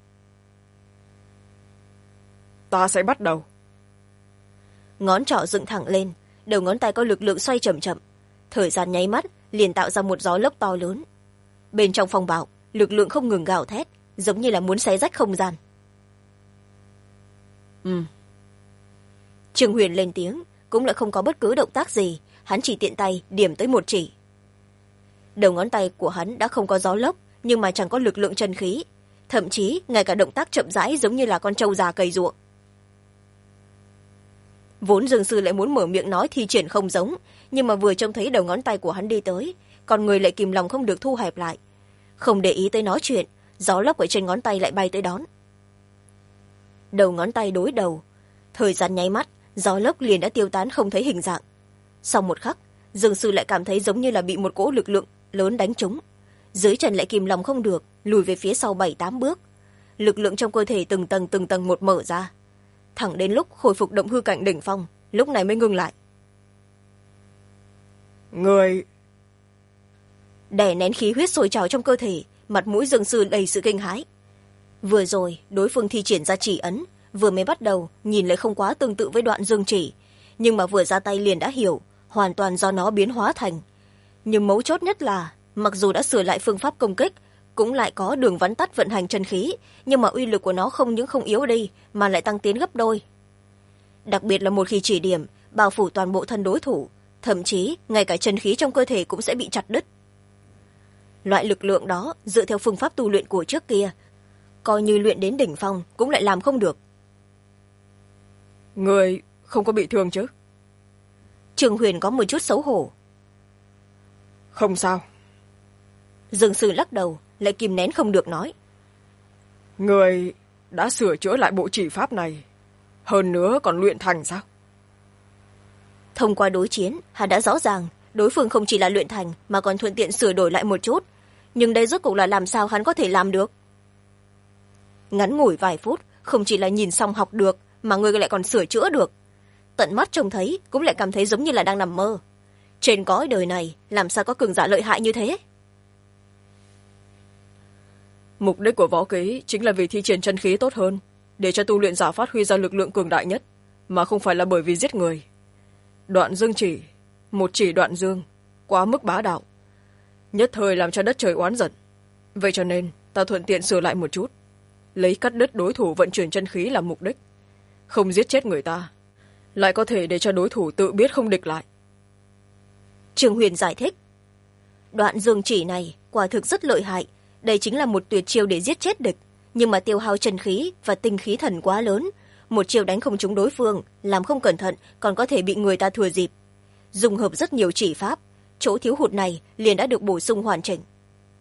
Ta sẽ bắt đầu. Ngón trỏ dựng thẳng lên, đầu ngón tay có lực lượng xoay chậm chậm, thời gian nháy mắt liền tạo ra một gió lốc to lớn. Bên trong phong bạo, lực lượng không ngừng gào thét, giống như là muốn xé rách không gian. Trương Huyền lên tiếng cũng lại không có bất cứ động tác gì, hắn chỉ tiện tay điểm tới một chỉ. Đầu ngón tay của hắn đã không có gió lốc, nhưng mà chẳng có lực lượng chân khí, thậm chí ngay cả động tác chậm rãi giống như là con trâu già cày ruộng. Vốn Dương Sư lại muốn mở miệng nói thi triển không giống, nhưng mà vừa trông thấy đầu ngón tay của hắn đi tới, còn người lại kìm lòng không được thu hẹp lại, không để ý tới nói chuyện, gió lốc ở trên ngón tay lại bay tới đón. Đầu ngón tay đối đầu, thời gian nháy mắt, gió lốc liền đã tiêu tán không thấy hình dạng. Sau một khắc, Dương Sư lại cảm thấy giống như là bị một cỗ lực lượng lớn đánh trúng, dưới chân lại kìm lòng không được lùi về phía sau 7-8 bước, lực lượng trong cơ thể từng tầng một mở ra, thẳng đến lúc khôi phục động hư cảnh đỉnh phong, lúc này mới ngừng lại. Người đè nén khí huyết sôi trào trong cơ thể, mặt mũi Dương Sư đầy sự kinh hãi. Vừa rồi đối phương thi triển ra chỉ ấn, vừa mới bắt đầu nhìn lại không quá tương tự với đoạn dương chỉ, nhưng mà vừa ra tay liền đã hiểu, hoàn toàn do nó biến hóa thành. Nhưng mấu chốt nhất là mặc dù đã sửa lại phương pháp công kích, cũng lại có đường vắn tắt vận hành chân khí, nhưng mà uy lực của nó không những không yếu đi mà lại tăng tiến gấp đôi. Đặc biệt là một khi chỉ điểm bao phủ toàn bộ thân đối thủ, thậm chí ngay cả chân khí trong cơ thể cũng sẽ bị chặt đứt. Loại lực lượng đó dựa theo phương pháp tu luyện của trước kia, coi như luyện đến đỉnh phong cũng lại làm không được. Người không có bị thương chứ? Trương Huyền có một chút xấu hổ. Không sao. Dương Sư lắc đầu, lại kìm nén không được nói. Người đã sửa chữa lại bộ chỉ pháp này, hơn nữa còn luyện thành sao? Thông qua đối chiến, hắn đã rõ ràng đối phương không chỉ là luyện thành mà còn thuận tiện sửa đổi lại một chút, nhưng đây rốt cuộc là làm sao hắn có thể làm được? Ngắn ngủi vài phút, không chỉ là nhìn xong học được mà người lại còn sửa chữa được, tận mắt trông thấy cũng lại cảm thấy giống như là đang nằm mơ. Trên cõi đời này làm sao có cường giả lợi hại như thế? Mục đích của võ kỹ chính là vì thi triển chân khí tốt hơn, để cho tu luyện giả phát huy ra lực lượng cường đại nhất, mà không phải là bởi vì giết người. Đoạn dương chỉ, một chỉ đoạn dương, quá mức bá đạo, nhất thời làm cho đất trời oán giận. Vậy cho nên ta thuận tiện sửa lại một chút, lấy cắt đứt đối thủ vận chuyển chân khí làm mục đích, không giết chết người ta, lại có thể để cho đối thủ tự biết không địch lại. Trương Huyền giải thích, đoạn dương chỉ này quả thực rất lợi hại, đây chính là một tuyệt chiêu để giết chết địch, nhưng mà tiêu hao chân khí và tinh khí thần quá lớn, một chiêu đánh không trúng đối phương, làm không cẩn thận còn có thể bị người ta thừa dịp. Dùng hợp rất nhiều chỉ pháp, chỗ thiếu hụt này liền đã được bổ sung hoàn chỉnh.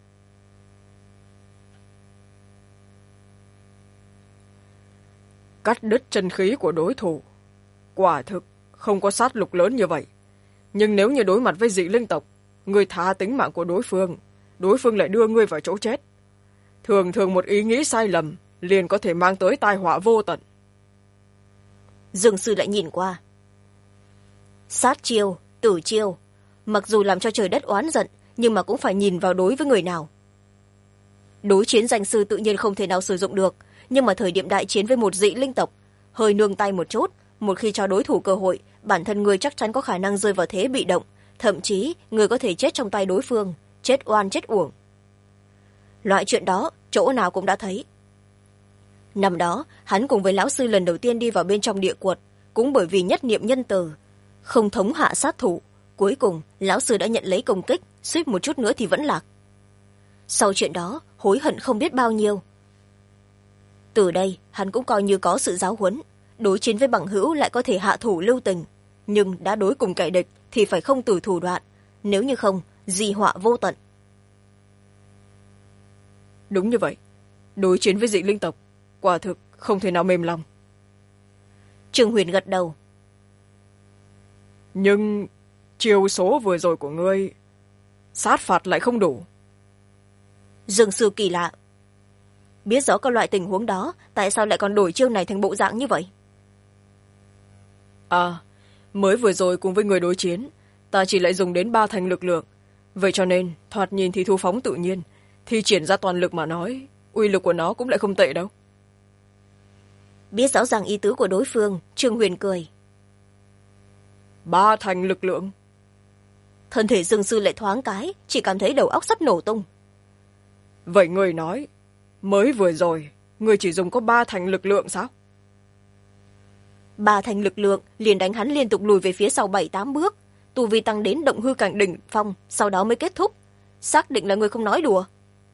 Cắt đứt chân khí của đối thủ, quả thực không có sát lục lớn như vậy, nhưng nếu như đối mặt với dị linh tộc, người tha tính mạng của đối phương lại đưa ngươi vào chỗ chết. Thường thường một ý nghĩ sai lầm liền có thể mang tới tai họa vô tận. Dương Sư lại nhìn qua. Sát chiêu, tử chiêu, mặc dù làm cho trời đất oán giận, nhưng mà cũng phải nhìn vào đối với người nào. Đối chiến danh sư tự nhiên không thể nào sử dụng được, nhưng mà thời điểm đại chiến với một dị linh tộc, hơi nương tay một chút, một khi cho đối thủ cơ hội, bản thân người chắc chắn có khả năng rơi vào thế bị động, thậm chí người có thể chết trong tay đối phương, chết oan chết uổng. Loại chuyện đó chỗ nào cũng đã thấy. Năm đó hắn cùng với lão sư lần đầu tiên đi vào bên trong địa quật, cũng bởi vì nhất niệm nhân từ, không thống hạ sát thủ, cuối cùng lão sư đã nhận lấy công kích, suýt một chút nữa thì vẫn lạc. Sau chuyện đó hối hận không biết bao nhiêu. Từ đây hắn cũng coi như có sự giáo huấn, đối chiến với bằng hữu lại có thể hạ thủ lưu tình, nhưng đã đối cùng kẻ địch thì phải không từ thủ đoạn, nếu như không di họa vô tận. Đúng như vậy, đối chiến với dị linh tộc quả thực không thể nào mềm lòng. Trương Huyền gật đầu. Nhưng chiêu số vừa rồi của ngươi, sát phạt lại không đủ. Dương Sư kỳ lạ, biết rõ có loại tình huống đó, tại sao lại còn đổi chiêu này thành bộ dạng như vậy? Mới vừa rồi cùng với người đối chiến, ta chỉ lại dùng đến 3 thành lực lượng, vậy cho nên thoạt nhìn thì thu phóng tự nhiên, thi triển ra toàn lực mà nói, uy lực của nó cũng lại không tệ đâu. Biết rõ ràng ý tứ của đối phương, Trương Huyền cười. 3 thành lực lượng? Thân thể Dương Sư lại thoáng cái, chỉ cảm thấy đầu óc sắp nổ tung. Vậy ngươi nói, mới vừa rồi, ngươi chỉ dùng có 3 thành lực lượng sao? 3 thành lực lượng liền đánh hắn liên tục lùi về phía sau 7-8 bước, tu vi tăng đến động hư cảnh đỉnh phong, sau đó mới kết thúc. Xác định là người không nói đùa.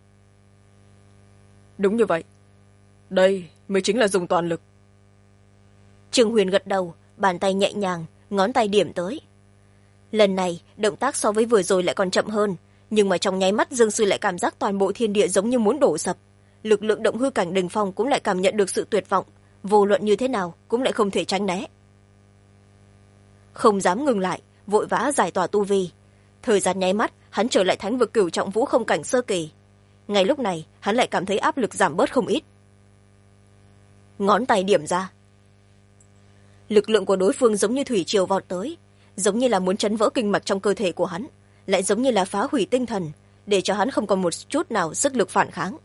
Đúng như vậy, đây mới chính là dùng toàn lực. Trương Huyền gật đầu, bàn tay nhẹ nhàng, ngón tay điểm tới. Lần này động tác so với vừa rồi lại còn chậm hơn, nhưng mà trong nháy mắt Dương Sư lại cảm giác toàn bộ thiên địa giống như muốn đổ sập. Lực lượng động hư cảnh đỉnh phong cũng lại cảm nhận được sự tuyệt vọng, vô luận như thế nào cũng lại không thể tránh né. Không dám ngừng lại, vội vã giải tỏa tu vi. Thời gian nháy mắt, hắn trở lại thánh vực cửu trọng vũ không cảnh sơ kỳ. Ngay lúc này hắn lại cảm thấy áp lực giảm bớt không ít. Ngón tay điểm ra, lực lượng của đối phương giống như thủy triều vọt tới, giống như là muốn chấn vỡ kinh mạch trong cơ thể của hắn, lại giống như là phá hủy tinh thần, để cho hắn không còn một chút nào sức lực phản kháng.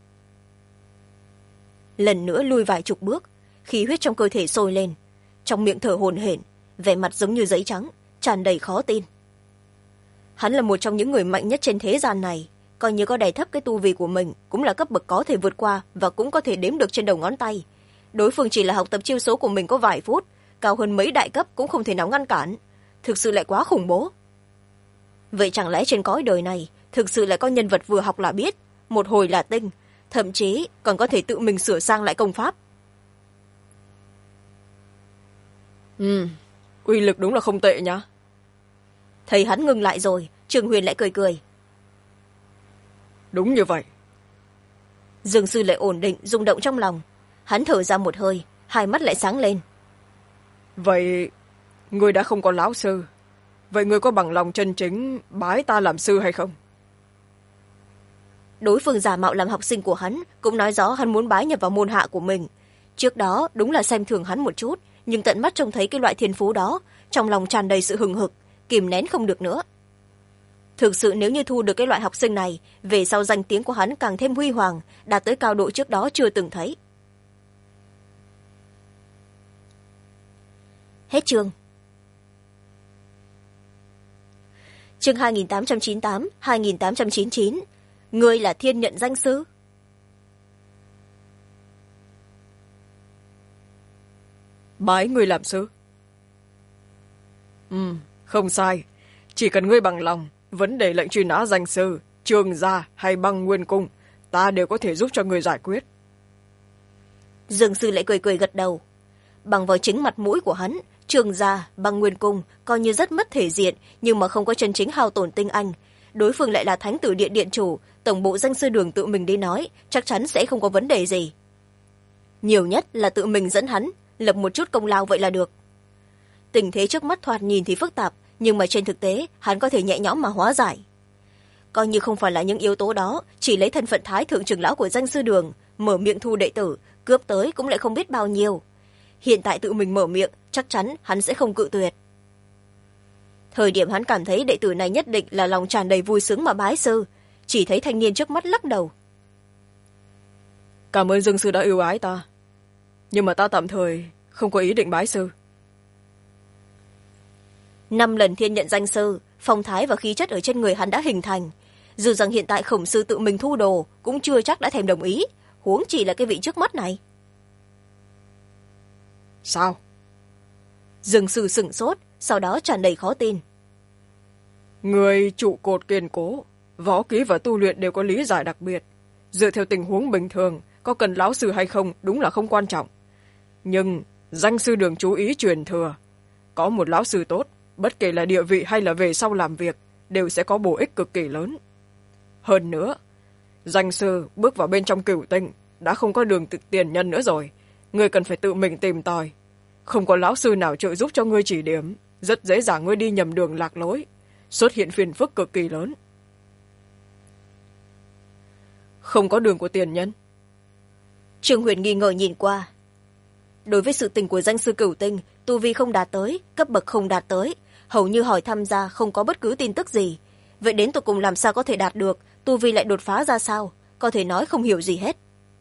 Lần nữa lui vài chục bước, khí huyết trong cơ thể sôi lên, trong miệng thở hổn hển, vẻ mặt giống như giấy trắng, tràn đầy khó tin. Hắn là một trong những người mạnh nhất trên thế gian này, coi như có đè thấp cái tu vi của mình cũng là cấp bậc có thể vượt qua và cũng có thể đếm được trên đầu ngón tay. Đối phương chỉ là học tập chiêu số của mình có vài phút, cao hơn mấy đại cấp cũng không thể nào ngăn cản, thực sự lại quá khủng bố. Vậy chẳng lẽ trên cõi đời này thực sự lại có nhân vật vừa học là biết, một hồi là tinh, thậm chí còn có thể tự mình sửa sang lại công pháp? Uy lực đúng là không tệ nhá. Thấy hắn ngừng lại rồi, Trương Huyền lại cười cười. Đúng như vậy. Dương Sư lại ổn định rung động trong lòng, hắn thở ra một hơi, hai mắt lại sáng lên. Vậy ngươi đã không có lão sư, vậy ngươi có bằng lòng chân chính bái ta làm sư hay không? Đối phương giả mạo làm học sinh của hắn, cũng nói rõ hắn muốn bái nhập vào môn hạ của mình. Trước đó đúng là xem thường hắn một chút, nhưng tận mắt trông thấy cái loại thiên phú đó, trong lòng tràn đầy sự hừng hực, kìm nén không được nữa. Thực sự nếu như thu được cái loại học sinh này, về sau danh tiếng của hắn càng thêm huy hoàng, đạt tới cao độ trước đó chưa từng thấy. Hết chương. Chương 2898, 2899. Ngươi là thiên nhận danh sư. Bái ngươi làm sư. Không sai. Chỉ cần ngươi bằng lòng, vấn đề lệnh truy nã danh sư, Trường Gia hay Băng Nguyên Cung, ta đều có thể giúp cho ngươi giải quyết. Dương Sư lại cười cười gật đầu. Bằng vào chính mặt mũi của hắn, Trường Gia, Băng Nguyên Cung coi như rất mất thể diện, nhưng mà không có chân chính hao tổn tinh anh. Đối phương lại là Thánh Tử Điện điện chủ, tổng bộ danh sư đường tự mình đi nói, chắc chắn sẽ không có vấn đề gì. Nhiều nhất là tự mình dẫn hắn, lập một chút công lao vậy là được. Tình thế trước mắt thoạt nhìn thì phức tạp, nhưng mà trên thực tế hắn có thể nhẹ nhõm mà hóa giải. Coi như không phải là những yếu tố đó, chỉ lấy thân phận thái thượng trưởng lão của danh sư đường, mở miệng thu đệ tử, cướp tới cũng lại không biết bao nhiêu. Hiện tại tự mình mở miệng, chắc chắn hắn sẽ không cự tuyệt. Thời điểm hắn cảm thấy đệ tử này nhất định là lòng tràn đầy vui sướng mà bái sư, chỉ thấy thanh niên trước mắt lắc đầu. Cảm ơn Dương sư đã ưu ái ta, nhưng mà ta tạm thời không có ý định bái sư. 5 lần thiên nhận danh sư, phong thái và khí chất ở trên người hắn đã hình thành. Dù rằng hiện tại Khổng sư tự mình thu đồ, cũng chưa chắc đã thèm đồng ý, huống chỉ là cái vị trước mắt này. Sao? Dương sư sửng sốt, sau đó tràn đầy khó tin. Người trụ cột kiên cố, võ kỹ và tu luyện đều có lý giải đặc biệt. Dựa theo tình huống bình thường, có cần lão sư hay không đúng là không quan trọng. Nhưng danh sư đường chú ý truyền thừa. Có một lão sư tốt, bất kể là địa vị hay là về sau làm việc, đều sẽ có bổ ích cực kỳ lớn. Hơn nữa, danh sư bước vào bên trong cửu tinh, đã không có đường tiền nhân nữa rồi. Ngươi cần phải tự mình tìm tòi. Không có lão sư nào trợ giúp cho ngươi chỉ điểm, rất dễ dàng ngươi đi nhầm đường lạc lối, xuất hiện phiền phức cực kỳ lớn. Không có đường của tiền nhân? Trương Huyền nghi ngờ nhìn qua. Đối với sự tình của danh sư cửu tinh, tu vi không đạt tới, cấp bậc không đạt tới, hầu như hỏi thăm ra không có bất cứ tin tức gì. Vậy đến tụi cùng làm sao có thể đạt được, tu vi lại đột phá ra sao, có thể nói không hiểu gì hết.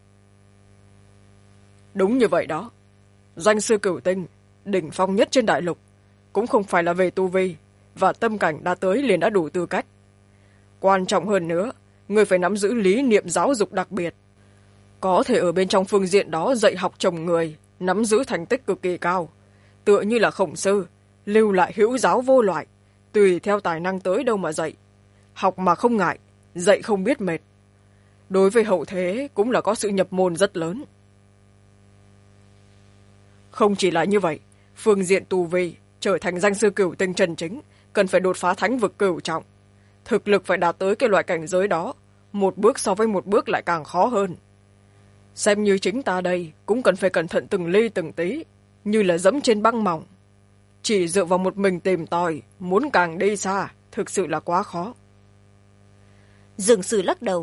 Đúng như vậy đó. Danh sư cửu tinh, đỉnh phong nhất trên đại lục, cũng không phải là về tu vi, và tâm cảnh đã tới liền đã đủ tư cách. Quan trọng hơn nữa, người phải nắm giữ lý niệm giáo dục đặc biệt. Có thể ở bên trong phương diện đó dạy học chồng người, nắm giữ thành tích cực kỳ cao. tựa như là Khổng Sư, lưu lại hữu giáo vô loại, tùy theo tài năng tới đâu mà dạy. Học mà không ngại, dạy không biết mệt. Đối với hậu thế cũng là có sự nhập môn rất lớn. Không chỉ là như vậy, phương diện tu vi, trở thành danh sư cửu tinh chân chính, cần phải đột phá thánh vực cửu trọng. Thực lực phải đạt tới cái loại cảnh giới đó, một bước so với một bước lại càng khó hơn. Xem như chính ta đây cũng cần phải cẩn thận từng ly từng tí, như là dẫm trên băng mỏng. Chỉ dựa vào một mình tìm tòi, muốn càng đi xa, thực sự là quá khó. Dương sư lắc đầu.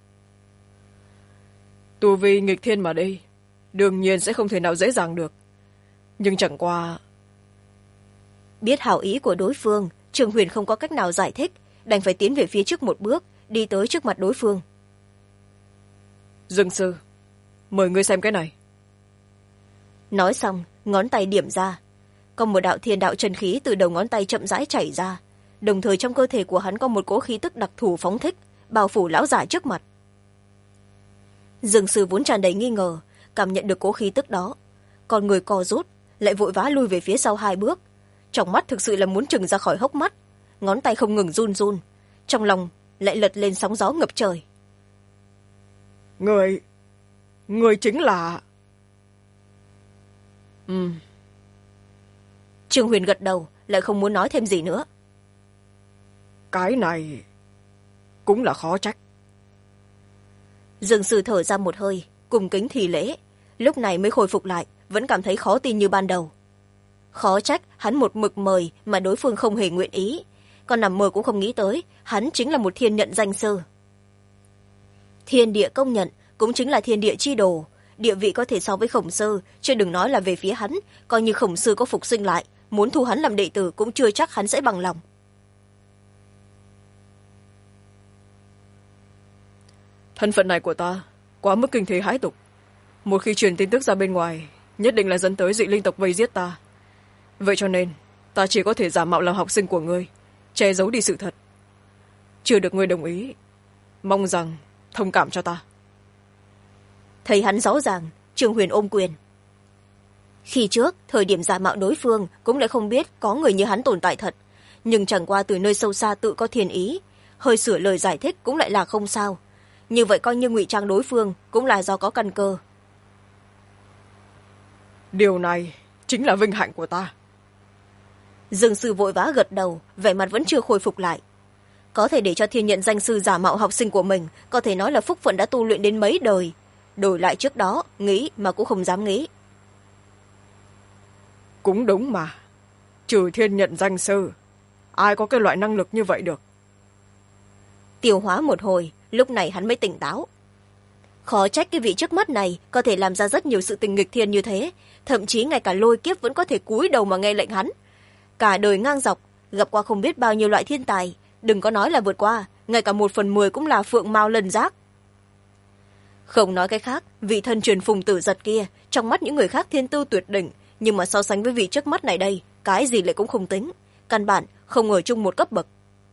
Tu vi nghịch thiên mà đi, đương nhiên sẽ không thể nào dễ dàng được. Nhưng chẳng qua... Biết hảo ý của đối phương, Trường Huyền không có cách nào giải thích, đành phải tiến về phía trước một bước, đi tới trước mặt đối phương. Dương sư, mời ngươi xem cái này. Nói xong, ngón tay điểm ra. Có một đạo thiên đạo chân khí từ đầu ngón tay chậm rãi chảy ra, đồng thời trong cơ thể của hắn có một cỗ khí tức đặc thù phóng thích, bao phủ lão giả trước mặt. Dương sư vốn tràn đầy nghi ngờ, cảm nhận được cỗ khí tức đó. Còn người co rút, lại vội vã lui về phía sau 2 bước. Trong mắt thực sự là muốn trừng ra khỏi hốc mắt, ngón tay không ngừng run run, trong lòng lại lật lên sóng gió ngập trời. Người chính là... Trương Huyền gật đầu, lại không muốn nói thêm gì nữa. Cái này cũng là khó trách. Dương sư thở ra một hơi, cung kính thì lễ, lúc này mới khôi phục lại, vẫn cảm thấy khó tin như ban đầu. Khó trách hắn một mực mời mà đối phương không hề nguyện ý, còn nằm mơ cũng không nghĩ tới hắn chính là một thiên nhận danh sư. Thiên địa công nhận cũng chính là thiên địa chi đồ, địa vị có thể so với Khổng Sư, chứ đừng nói là về phía hắn, coi như Khổng Sư có phục sinh lại, muốn thu hắn làm đệ tử cũng chưa chắc hắn sẽ bằng lòng. Thân phận này của ta quá mức kinh thế hãi tục, một khi truyền tin tức ra bên ngoài nhất định là dẫn tới dị linh tộc vây giết ta. Vậy cho nên ta chỉ có thể giả mạo làm học sinh của ngươi, che giấu đi sự thật. Chưa được ngươi đồng ý, mong rằng thông cảm cho ta. Thấy hắn rõ ràng, Trương Huyền ôm quyền. Khi trước thời điểm giả mạo đối phương cũng lại không biết có người như hắn tồn tại thật, nhưng chẳng qua từ nơi sâu xa tự có thiên ý, hơi sửa lời giải thích cũng lại là không sao. Như vậy coi như ngụy trang đối phương cũng là do có căn cơ. Điều này chính là vinh hạnh của ta. Dương sư vội vã gật đầu, vẻ mặt vẫn chưa khôi phục lại. Có thể để cho thiên nhận danh sư giả mạo học sinh của mình, có thể nói là phúc phận đã tu luyện đến mấy đời. Đổi lại trước đó, nghĩ mà cũng không dám nghĩ. Cũng đúng mà, trừ thiên nhận danh sư, ai có cái loại năng lực như vậy được. Tiêu hóa một hồi, lúc này hắn mới tỉnh táo. Khó trách cái vị trước mắt này có thể làm ra rất nhiều sự tình nghịch thiên như thế, thậm chí ngay cả lôi kiếp vẫn có thể cúi đầu mà nghe lệnh hắn. Cả đời ngang dọc, gặp qua không biết bao nhiêu loại thiên tài, đừng có nói là vượt qua, ngay cả 1/10 cũng là phượng mao lân giác. Không nói cái khác, vị thân truyền Phùng Tử Giật kia trong mắt những người khác thiên tư tuyệt đỉnh, nhưng mà so sánh với vị trước mắt này đây, cái gì lại cũng không tính, căn bản không ở chung một cấp bậc.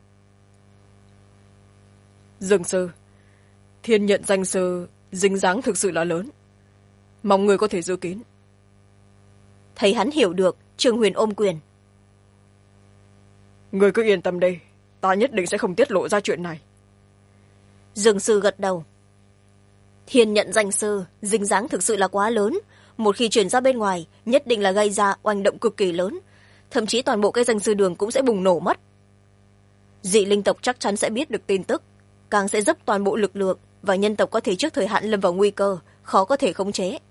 Dương sư, thiên nhận danh sư dính dáng thực sự là lớn, mong người có thể giữ kín. Thấy hắn hiểu được, Trương Huyền ôm quyền. Người cứ yên tâm đi, ta nhất định sẽ không tiết lộ ra chuyện này. Dương sư gật đầu. Thiên nhận danh sư dính dáng thực sự là quá lớn, một khi chuyển ra bên ngoài nhất định là gây ra oanh động cực kỳ lớn, thậm chí toàn bộ cái danh sư đường cũng sẽ bùng nổ mất. Dị linh tộc chắc chắn sẽ biết được tin tức, càng sẽ dốc toàn bộ lực lượng, và nhân tộc có thể trước thời hạn lâm vào nguy cơ, khó có thể khống chế.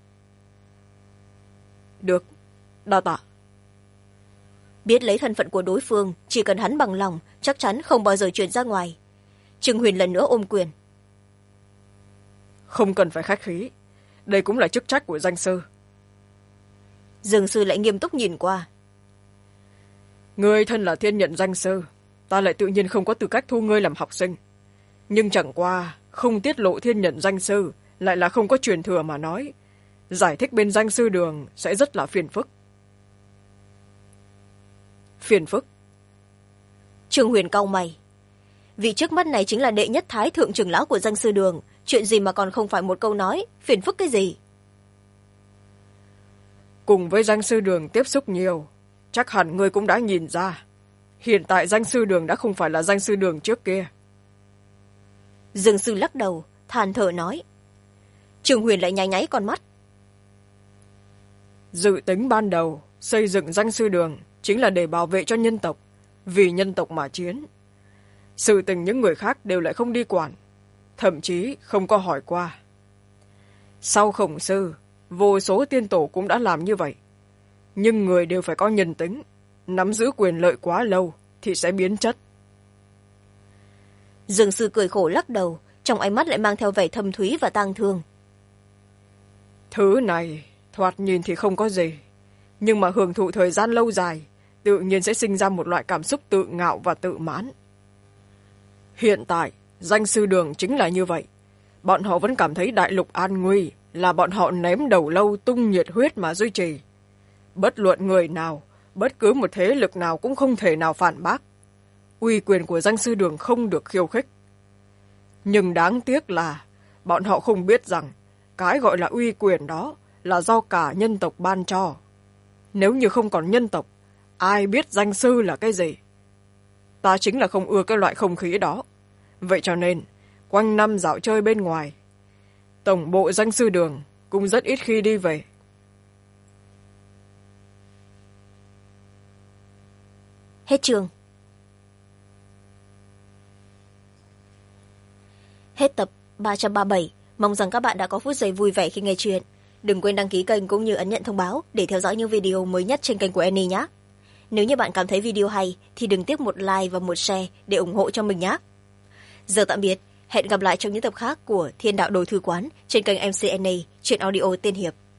Được, đa tạ. Biết lấy thân phận của đối phương, chỉ cần hắn bằng lòng, chắc chắn không bao giờ chuyển ra ngoài. Trương Huyền lần nữa ôm quyền. Không cần phải khách khí, đây cũng là chức trách của danh sư. Dương sư lại nghiêm túc nhìn qua. Ngươi thân là thiên nhận danh sư, ta lại tự nhiên không có tư cách thu ngươi làm học sinh. Nhưng chẳng qua không tiết lộ thiên nhận danh sư lại là không có truyền thừa mà nói, giải thích bên danh sư đường sẽ rất là phiền phức. Phiền phức? Trương Huyền cau mày. Vị trước mắt này chính là đệ nhất thái thượng trưởng lão của danh sư đường, chuyện gì mà còn không phải một câu nói, phiền phức cái gì? cùng với danh sư Đường tiếp xúc nhiều, chắc hẳn ngươi cũng đã nhìn ra. Hiện tại danh sư Đường đã không phải là danh sư Đường trước kia. Dương sư lắc đầu, than thở nói. Trường Huyền lại nháy nháy con mắt. Dự tính ban đầu xây dựng danh sư Đường chính là để bảo vệ cho nhân tộc, vì nhân tộc mà chiến. Sự tình những người khác đều lại không đi quản, thậm chí không có hỏi qua. Sau Khổng Sư, vô số tiên tổ cũng đã làm như vậy. Nhưng người đều phải có nhân tính, nắm giữ quyền lợi quá lâu thì sẽ biến chất. Dương sư cười khổ lắc đầu, trong ánh mắt lại mang theo vẻ thâm thúy và tang thương. Thứ này thoạt nhìn thì không có gì, nhưng mà hưởng thụ thời gian lâu dài tự nhiên sẽ sinh ra một loại cảm xúc tự ngạo và tự mãn. Hiện tại danh sư Đường chính là như vậy. Bọn họ vẫn cảm thấy đại lục an nguy là bọn họ ném đầu lâu tung nhiệt huyết mà duy trì. Bất luận người nào, bất cứ một thế lực nào cũng không thể nào phản bác. Uy quyền của danh sư Đường không được khiêu khích. Nhưng đáng tiếc là bọn họ không biết rằng cái gọi là uy quyền đó là do cả nhân tộc ban cho. Nếu như không còn nhân tộc, ai biết danh sư là cái gì? Ta chính là không ưa cái loại không khí đó. Vậy cho nên, quanh năm dạo chơi bên ngoài, tổng bộ danh sư Đường cũng rất ít khi đi về. Hết chương. Hết tập 337. Mong rằng các bạn đã có phút giây vui vẻ khi nghe chuyện. Đừng quên đăng ký kênh cũng như ấn nhận thông báo để theo dõi những video mới nhất trên kênh của Annie nhé. Nếu như bạn cảm thấy video hay thì đừng tiếc một like và một share để ủng hộ cho mình nhé. Giờ tạm biệt, hẹn gặp lại trong những tập khác của Thiên Đạo Đồ Thư Quán trên kênh MC Annie, truyện audio tiên hiệp.